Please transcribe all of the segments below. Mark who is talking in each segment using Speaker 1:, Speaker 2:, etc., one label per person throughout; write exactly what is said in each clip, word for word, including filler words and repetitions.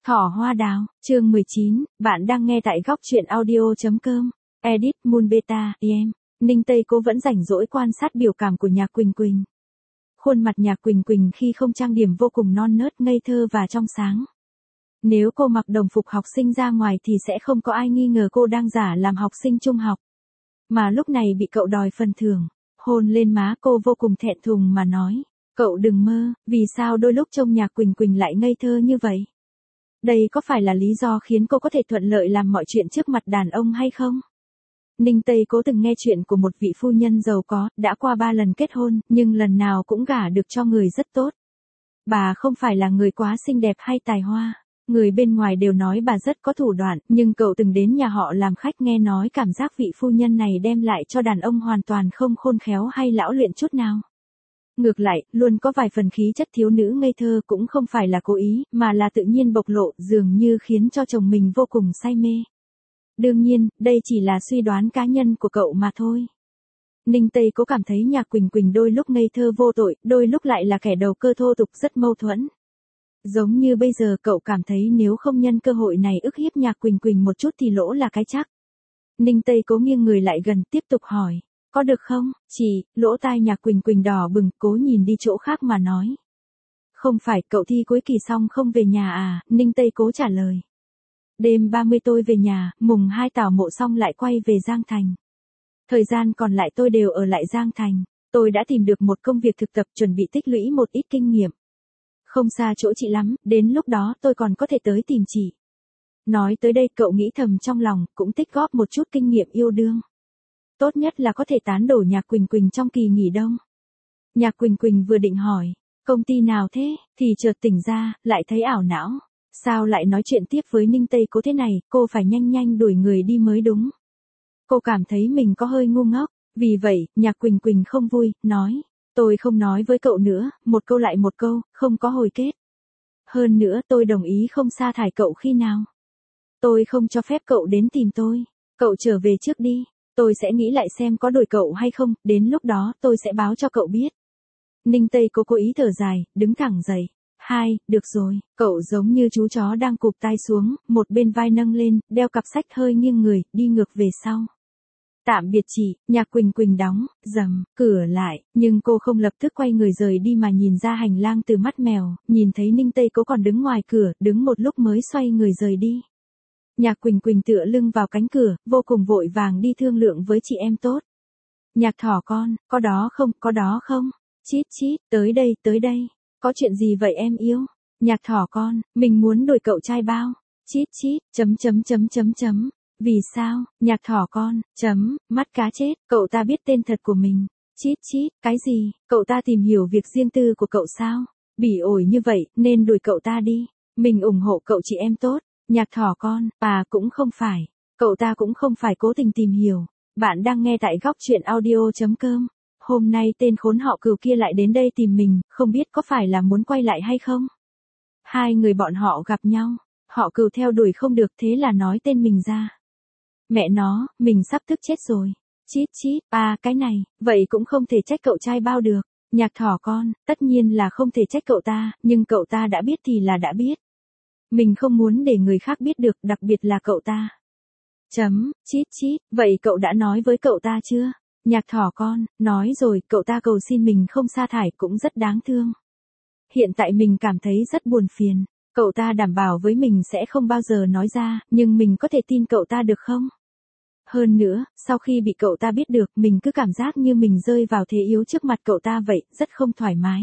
Speaker 1: Thỏ hoa đào, chương mười chín, bạn đang nghe tại góc truyện audio.com, edit Moon Beta, em. Ninh Tây Cố vẫn rảnh rỗi quan sát biểu cảm của Nhạc Quỳnh Quỳnh. Khuôn mặt Nhạc Quỳnh Quỳnh khi không trang điểm vô cùng non nớt, ngây thơ và trong sáng. Nếu cô mặc đồng phục học sinh ra ngoài thì sẽ không có ai nghi ngờ cô đang giả làm học sinh trung học. Mà lúc này bị cậu đòi phần thưởng, hôn lên má cô vô cùng thẹn thùng mà nói, cậu đừng mơ, vì sao đôi lúc trông Nhạc Quỳnh Quỳnh lại ngây thơ như vậy? Đây có phải là lý do khiến cô có thể thuận lợi làm mọi chuyện trước mặt đàn ông hay không? Ninh Tây Cố từng nghe chuyện của một vị phu nhân giàu có, đã qua ba lần kết hôn, nhưng lần nào cũng gả được cho người rất tốt. Bà không phải là người quá xinh đẹp hay tài hoa. Người bên ngoài đều nói bà rất có thủ đoạn, nhưng cậu từng đến nhà họ làm khách nghe nói cảm giác vị phu nhân này đem lại cho đàn ông hoàn toàn không khôn khéo hay lão luyện chút nào. Ngược lại, luôn có vài phần khí chất thiếu nữ ngây thơ, cũng không phải là cố ý, mà là tự nhiên bộc lộ, dường như khiến cho chồng mình vô cùng say mê. Đương nhiên, đây chỉ là suy đoán cá nhân của cậu mà thôi. Ninh Tây Cố cảm thấy Nhạc Quỳnh Quỳnh đôi lúc ngây thơ vô tội, đôi lúc lại là kẻ đầu cơ thô tục, rất mâu thuẫn. Giống như bây giờ cậu cảm thấy nếu không nhân cơ hội này ức hiếp Nhạc Quỳnh Quỳnh một chút thì lỗ là cái chắc. Ninh Tây Cố nghiêng người lại gần, tiếp tục hỏi, có được không, chị? Lỗ tai Nhạc Quỳnh Quỳnh đỏ bừng, cố nhìn đi chỗ khác mà nói. Không phải, cậu thi cuối kỳ xong không về nhà à? Ninh Tây Cố trả lời. Đêm ba mươi tôi về nhà, mùng hai tảo mộ xong lại quay về Giang Thành. Thời gian còn lại tôi đều ở lại Giang Thành. Tôi đã tìm được một công việc thực tập, chuẩn bị tích lũy một ít kinh nghiệm. Không xa chỗ chị lắm, đến lúc đó tôi còn có thể tới tìm chị. Nói tới đây cậu nghĩ thầm trong lòng, cũng tích góp một chút kinh nghiệm yêu đương. Tốt nhất là có thể tán đổ Nhạc Quỳnh Quỳnh trong kỳ nghỉ đông. Nhạc Quỳnh Quỳnh vừa định hỏi, công ty nào thế, thì chợt tỉnh ra, lại thấy ảo não. Sao lại nói chuyện tiếp với Ninh Tây Cố thế này, cô phải nhanh nhanh đuổi người đi mới đúng. Cô cảm thấy mình có hơi ngu ngốc, vì vậy, Nhạc Quỳnh Quỳnh không vui, nói, tôi không nói với cậu nữa, một câu lại một câu, không có hồi kết. Hơn nữa tôi đồng ý không sa thải cậu khi nào. Tôi không cho phép cậu đến tìm tôi, cậu trở về trước đi, tôi sẽ nghĩ lại xem có đuổi cậu hay không, đến lúc đó tôi sẽ báo cho cậu biết. Ninh Tây Cố cố ý thở dài, đứng thẳng dậy. Hai, được rồi, cậu giống như chú chó đang cụp tai xuống, một bên vai nâng lên, đeo cặp sách hơi nghiêng người, đi ngược về sau. Tạm biệt chị, Nhạc Quỳnh Quỳnh đóng, rầm, cửa lại, nhưng cô không lập tức quay người rời đi mà nhìn ra hành lang từ mắt mèo, nhìn thấy Ninh Tây Cố còn đứng ngoài cửa, đứng một lúc mới xoay người rời đi. Nhạc Quỳnh Quỳnh tựa lưng vào cánh cửa, vô cùng vội vàng đi thương lượng với chị em tốt. Nhạc thỏ con, có đó không, có đó không? Chít chít, tới đây, tới đây. Có chuyện gì vậy em yêu? Nhạc thỏ con, mình muốn đổi cậu trai bao. Chít chít, chấm chấm chấm chấm chấm. Vì sao? Nhạc thỏ con, chấm, mắt cá chết, cậu ta biết tên thật của mình. Chít chít, cái gì? Cậu ta tìm hiểu việc riêng tư của cậu sao? Bỉ ổi như vậy, nên đuổi cậu ta đi. Mình ủng hộ cậu chị em tốt. Nhạc thỏ con, à cũng không phải. Cậu ta cũng không phải cố tình tìm hiểu. Bạn đang nghe tại góc truyện audio.com. Hôm nay tên khốn họ Cừu kia lại đến đây tìm mình, không biết có phải là muốn quay lại hay không? Hai người bọn họ gặp nhau, họ Cừu theo đuổi không được, thế là nói tên mình ra. Mẹ nó, mình sắp tức chết rồi. Chít chít, à cái này, vậy cũng không thể trách cậu trai bao được. Nhạc thỏ con, tất nhiên là không thể trách cậu ta, nhưng cậu ta đã biết thì là đã biết. Mình không muốn để người khác biết được, đặc biệt là cậu ta. Chấm, chít chít, vậy cậu đã nói với cậu ta chưa? Nhạc thỏ con, nói rồi, cậu ta cầu xin mình không sa thải, cũng rất đáng thương. Hiện tại mình cảm thấy rất buồn phiền. Cậu ta đảm bảo với mình sẽ không bao giờ nói ra, nhưng mình có thể tin cậu ta được không? Hơn nữa, sau khi bị cậu ta biết được, mình cứ cảm giác như mình rơi vào thế yếu trước mặt cậu ta vậy, rất không thoải mái.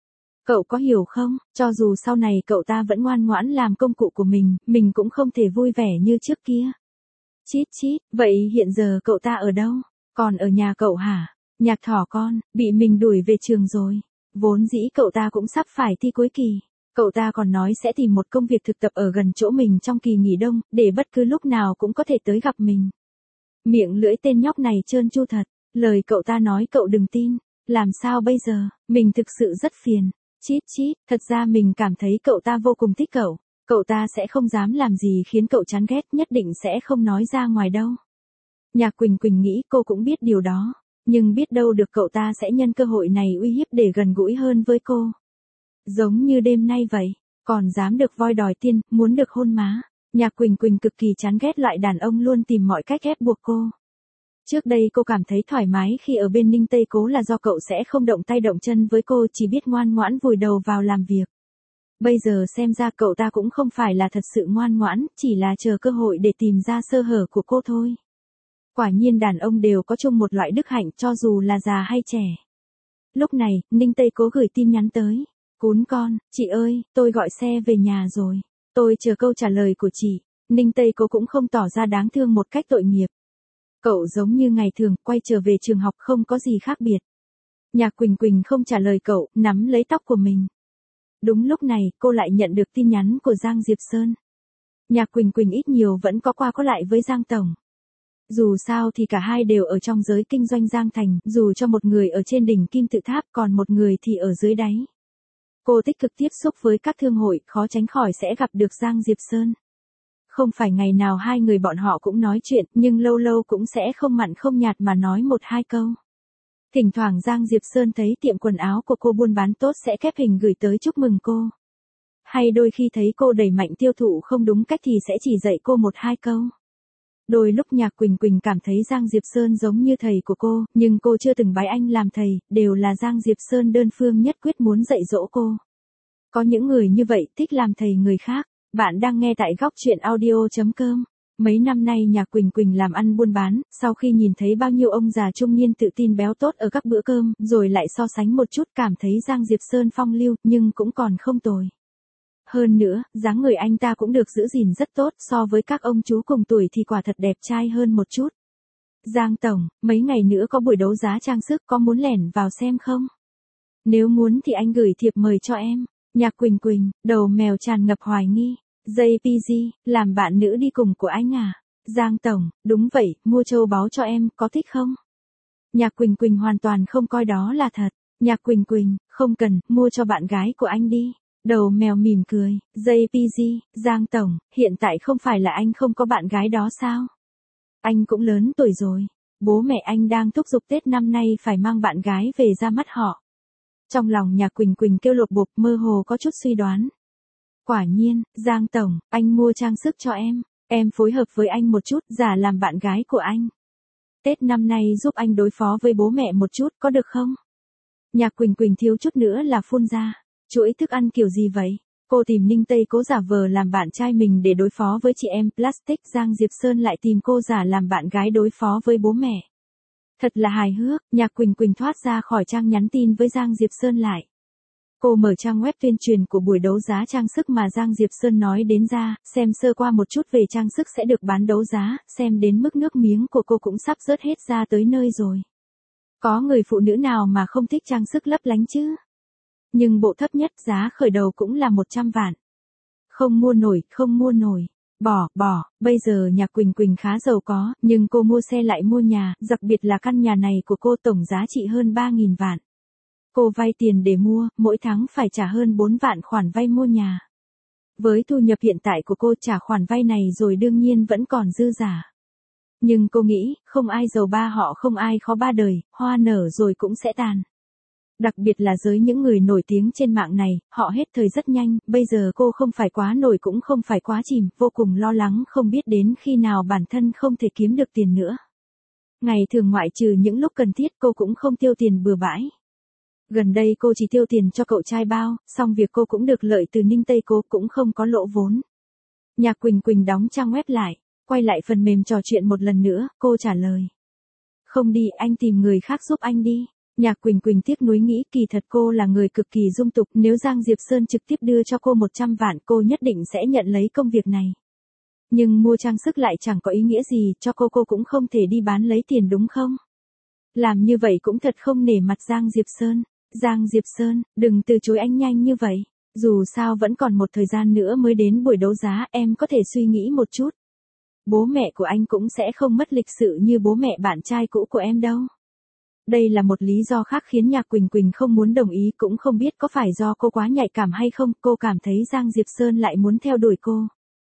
Speaker 1: Cậu có hiểu không, cho dù sau này cậu ta vẫn ngoan ngoãn làm công cụ của mình, mình cũng không thể vui vẻ như trước kia. Chít chít, vậy hiện giờ cậu ta ở đâu? Còn ở nhà cậu hả? Nhạc thỏ con, bị mình đuổi về trường rồi. Vốn dĩ cậu ta cũng sắp phải thi cuối kỳ. Cậu ta còn nói sẽ tìm một công việc thực tập ở gần chỗ mình trong kỳ nghỉ đông, để bất cứ lúc nào cũng có thể tới gặp mình. Miệng lưỡi tên nhóc này trơn tru thật. Lời cậu ta nói cậu đừng tin. Làm sao bây giờ? Mình thực sự rất phiền. Chít chít, thật ra mình cảm thấy cậu ta vô cùng thích cậu. Cậu ta sẽ không dám làm gì khiến cậu chán ghét, nhất định sẽ không nói ra ngoài đâu. Nhạc Quỳnh Quỳnh nghĩ cô cũng biết điều đó, nhưng biết đâu được cậu ta sẽ nhân cơ hội này uy hiếp để gần gũi hơn với cô. Giống như đêm nay vậy, Còn dám được voi đòi tiên, muốn được hôn má. Nhạc Quỳnh Quỳnh cực kỳ chán ghét loại đàn ông luôn tìm mọi cách ép buộc cô. Trước đây cô cảm thấy thoải mái khi ở bên Ninh Tây Cố là do cậu sẽ không động tay động chân với cô, chỉ biết ngoan ngoãn vùi đầu vào làm việc. Bây giờ xem ra cậu ta cũng không phải là thật sự ngoan ngoãn, chỉ là chờ cơ hội để tìm ra sơ hở của cô thôi. Quả nhiên đàn ông đều có chung một loại đức hạnh cho dù là già hay trẻ. Lúc này, Ninh Tây Cố gửi tin nhắn tới. Cún con, chị ơi, tôi gọi xe về nhà rồi. Tôi chờ câu trả lời của chị. Ninh Tây Cố cũng không tỏ ra đáng thương một cách tội nghiệp. Cậu giống như ngày thường, quay trở về trường học không có gì khác biệt. Nhạc Quỳnh Quỳnh không trả lời cậu, nắm lấy tóc của mình. Đúng lúc này, cô lại nhận được tin nhắn của Giang Diệp Sơn. Nhạc Quỳnh Quỳnh ít nhiều vẫn có qua có lại với Giang Tổng. Dù sao thì cả hai đều ở trong giới kinh doanh Giang Thành, dù cho một người ở trên đỉnh kim tự tháp còn một người thì ở dưới đáy. Cô tích cực tiếp xúc với các thương hội, khó tránh khỏi sẽ gặp được Giang Diệp Sơn. Không phải ngày nào hai người bọn họ cũng nói chuyện, nhưng lâu lâu cũng sẽ không mặn không nhạt mà nói một hai câu. Thỉnh thoảng Giang Diệp Sơn thấy tiệm quần áo của cô buôn bán tốt sẽ kép hình gửi tới chúc mừng cô. Hay đôi khi thấy cô đẩy mạnh tiêu thụ không đúng cách thì sẽ chỉ dạy cô một hai câu. Đôi lúc Nhạc Quỳnh Quỳnh cảm thấy Giang Diệp Sơn giống như thầy của cô, nhưng cô chưa từng bái anh làm thầy, đều là Giang Diệp Sơn đơn phương nhất quyết muốn dạy dỗ cô. Có những người như vậy thích làm thầy người khác. Bạn đang nghe tại góc truyện audio chấm com. Mấy năm nay Nhạc Quỳnh Quỳnh làm ăn buôn bán, sau khi nhìn thấy bao nhiêu ông già trung niên tự tin béo tốt ở các bữa cơm, rồi lại so sánh một chút cảm thấy Giang Diệp Sơn phong lưu, nhưng cũng còn không tồi. Hơn nữa, dáng người anh ta cũng được giữ gìn rất tốt, so với các ông chú cùng tuổi thì quả thật đẹp trai hơn một chút. Giang Tổng, mấy ngày nữa có buổi đấu giá trang sức, có muốn lẻn vào xem không? Nếu muốn thì anh gửi thiệp mời cho em. Nhạc Quỳnh Quỳnh, đầu mèo tràn ngập hoài nghi. gi pê giê, làm bạn nữ đi cùng của anh à? Giang Tổng, đúng vậy, mua châu báu cho em, có thích không? Nhạc Quỳnh Quỳnh hoàn toàn không coi đó là thật. Nhạc Quỳnh Quỳnh, không cần, mua cho bạn gái của anh đi. Đầu mèo mỉm cười, gi pê giê, Giang Tổng, hiện tại không phải là anh không có bạn gái đó sao? Anh cũng lớn tuổi rồi. Bố mẹ anh đang thúc giục Tết năm nay phải mang bạn gái về ra mắt họ. Trong lòng Nhạc Quỳnh Quỳnh kêu lột bột, mơ hồ có chút suy đoán. Quả nhiên, Giang Tổng, anh mua trang sức cho em. Em phối hợp với anh một chút, giả làm bạn gái của anh. Tết năm nay giúp anh đối phó với bố mẹ một chút, có được không? Nhạc Quỳnh Quỳnh thiếu chút nữa là phun ra. Chuỗi thức ăn kiểu gì vậy? Cô tìm Ninh Tây Cố giả vờ làm bạn trai mình để đối phó với chị em Plastic, Giang Diệp Sơn lại tìm cô giả làm bạn gái đối phó với bố mẹ. Thật là hài hước. Nhạc Quỳnh Quỳnh thoát ra khỏi trang nhắn tin với Giang Diệp Sơn lại. Cô mở trang web tuyên truyền của buổi đấu giá trang sức mà Giang Diệp Sơn nói đến ra, xem sơ qua một chút về trang sức sẽ được bán đấu giá, xem đến mức nước miếng của cô cũng sắp rớt hết ra tới nơi rồi. Có người phụ nữ nào mà không thích trang sức lấp lánh chứ? Nhưng bộ thấp nhất giá khởi đầu cũng là một trăm vạn. Không mua nổi, không mua nổi. Bỏ, bỏ, bây giờ Nhạc Quỳnh Quỳnh khá giàu có, nhưng cô mua xe lại mua nhà, đặc biệt là căn nhà này của cô tổng giá trị hơn ba nghìn vạn. Cô vay tiền để mua, mỗi tháng phải trả hơn bốn vạn khoản vay mua nhà. Với thu nhập hiện tại của cô trả khoản vay này rồi đương nhiên vẫn còn dư giả. Nhưng cô nghĩ, không ai giàu ba họ không ai khó ba đời, hoa nở rồi cũng sẽ tàn. Đặc biệt là giới những người nổi tiếng trên mạng này, họ hết thời rất nhanh, bây giờ cô không phải quá nổi cũng không phải quá chìm, vô cùng lo lắng không biết đến khi nào bản thân không thể kiếm được tiền nữa. Ngày thường ngoại trừ những lúc cần thiết cô cũng không tiêu tiền bừa bãi. Gần đây cô chỉ tiêu tiền cho cậu trai bao, xong việc cô cũng được lợi từ Ninh Tây Cố cũng không có lỗ vốn. Nhạc Quỳnh Quỳnh đóng trang web lại, quay lại phần mềm trò chuyện một lần nữa, cô trả lời. Không đi, anh tìm người khác giúp anh đi. Nhạc Quỳnh Quỳnh tiếc nuối nghĩ kỳ thật cô là người cực kỳ dung tục, nếu Giang Diệp Sơn trực tiếp đưa cho cô một trăm vạn cô nhất định sẽ nhận lấy công việc này. Nhưng mua trang sức lại chẳng có ý nghĩa gì, cho cô cô cũng không thể đi bán lấy tiền đúng không? Làm như vậy cũng thật không nể mặt Giang Diệp Sơn. Giang Diệp Sơn, đừng từ chối anh nhanh như vậy. Dù sao vẫn còn một thời gian nữa mới đến buổi đấu giá, em có thể suy nghĩ một chút. Bố mẹ của anh cũng sẽ không mất lịch sự như bố mẹ bạn trai cũ của em đâu. Đây là một lý do khác khiến Nhạc Quỳnh Quỳnh không muốn đồng ý, cũng không biết có phải do cô quá nhạy cảm hay không, cô cảm thấy Giang Diệp Sơn lại muốn theo đuổi cô.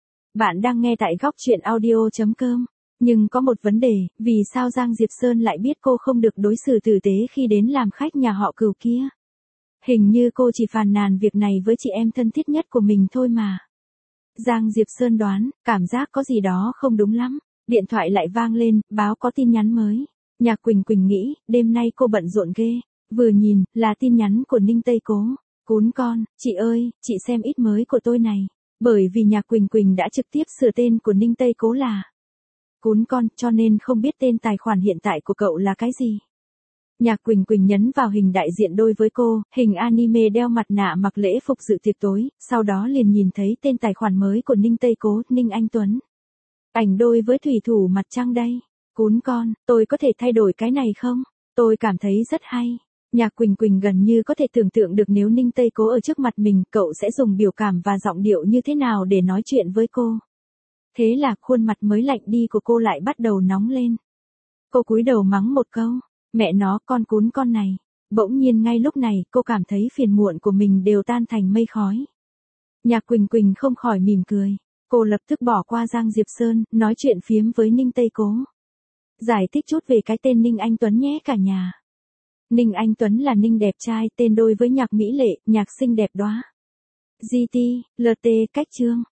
Speaker 1: Bạn đang nghe tại góc truyện audio chấm com. Nhưng có một vấn đề, vì sao Giang Diệp Sơn lại biết cô không được đối xử tử tế khi đến làm khách nhà họ Cửu kia? Hình như cô chỉ phàn nàn việc này với chị em thân thiết nhất của mình thôi mà. Giang Diệp Sơn đoán, cảm giác có gì đó không đúng lắm. Điện thoại lại vang lên, báo có tin nhắn mới. Nhạc Quỳnh Quỳnh nghĩ, đêm nay cô bận rộn ghê. Vừa nhìn, là tin nhắn của Ninh Tây Cố. Cún con, chị ơi, chị xem ít mới của tôi này. Bởi vì Nhạc Quỳnh Quỳnh đã trực tiếp sửa tên của Ninh Tây Cố là Cún con, cho nên không biết tên tài khoản hiện tại của cậu là cái gì. Nhạc Quỳnh Quỳnh nhấn vào hình đại diện đôi với cô, hình anime đeo mặt nạ mặc lễ phục dự tiệc tối, sau đó liền nhìn thấy tên tài khoản mới của Ninh Tây Cố, Ninh Anh Tuấn. Ảnh đôi với thủy thủ mặt trăng đây. Cún con, tôi có thể thay đổi cái này không? Tôi cảm thấy rất hay. Nhạc Quỳnh Quỳnh gần như có thể tưởng tượng được nếu Ninh Tây Cố ở trước mặt mình, cậu sẽ dùng biểu cảm và giọng điệu như thế nào để nói chuyện với cô. Thế là khuôn mặt mới lạnh đi của cô lại bắt đầu nóng lên. Cô cúi đầu mắng một câu, mẹ nó con cún con này. Bỗng nhiên ngay lúc này cô cảm thấy phiền muộn của mình đều tan thành mây khói. Nhạc Quỳnh Quỳnh không khỏi mỉm cười. Cô lập tức bỏ qua Giang Diệp Sơn, nói chuyện phiếm với Ninh Tây Cố. Giải thích chút về cái tên Ninh Anh Tuấn nhé cả nhà. Ninh Anh Tuấn là Ninh đẹp trai, tên đôi với Nhạc mỹ lệ, Nhạc xinh đẹp đóa. giê tê, lờ tê, cách chương.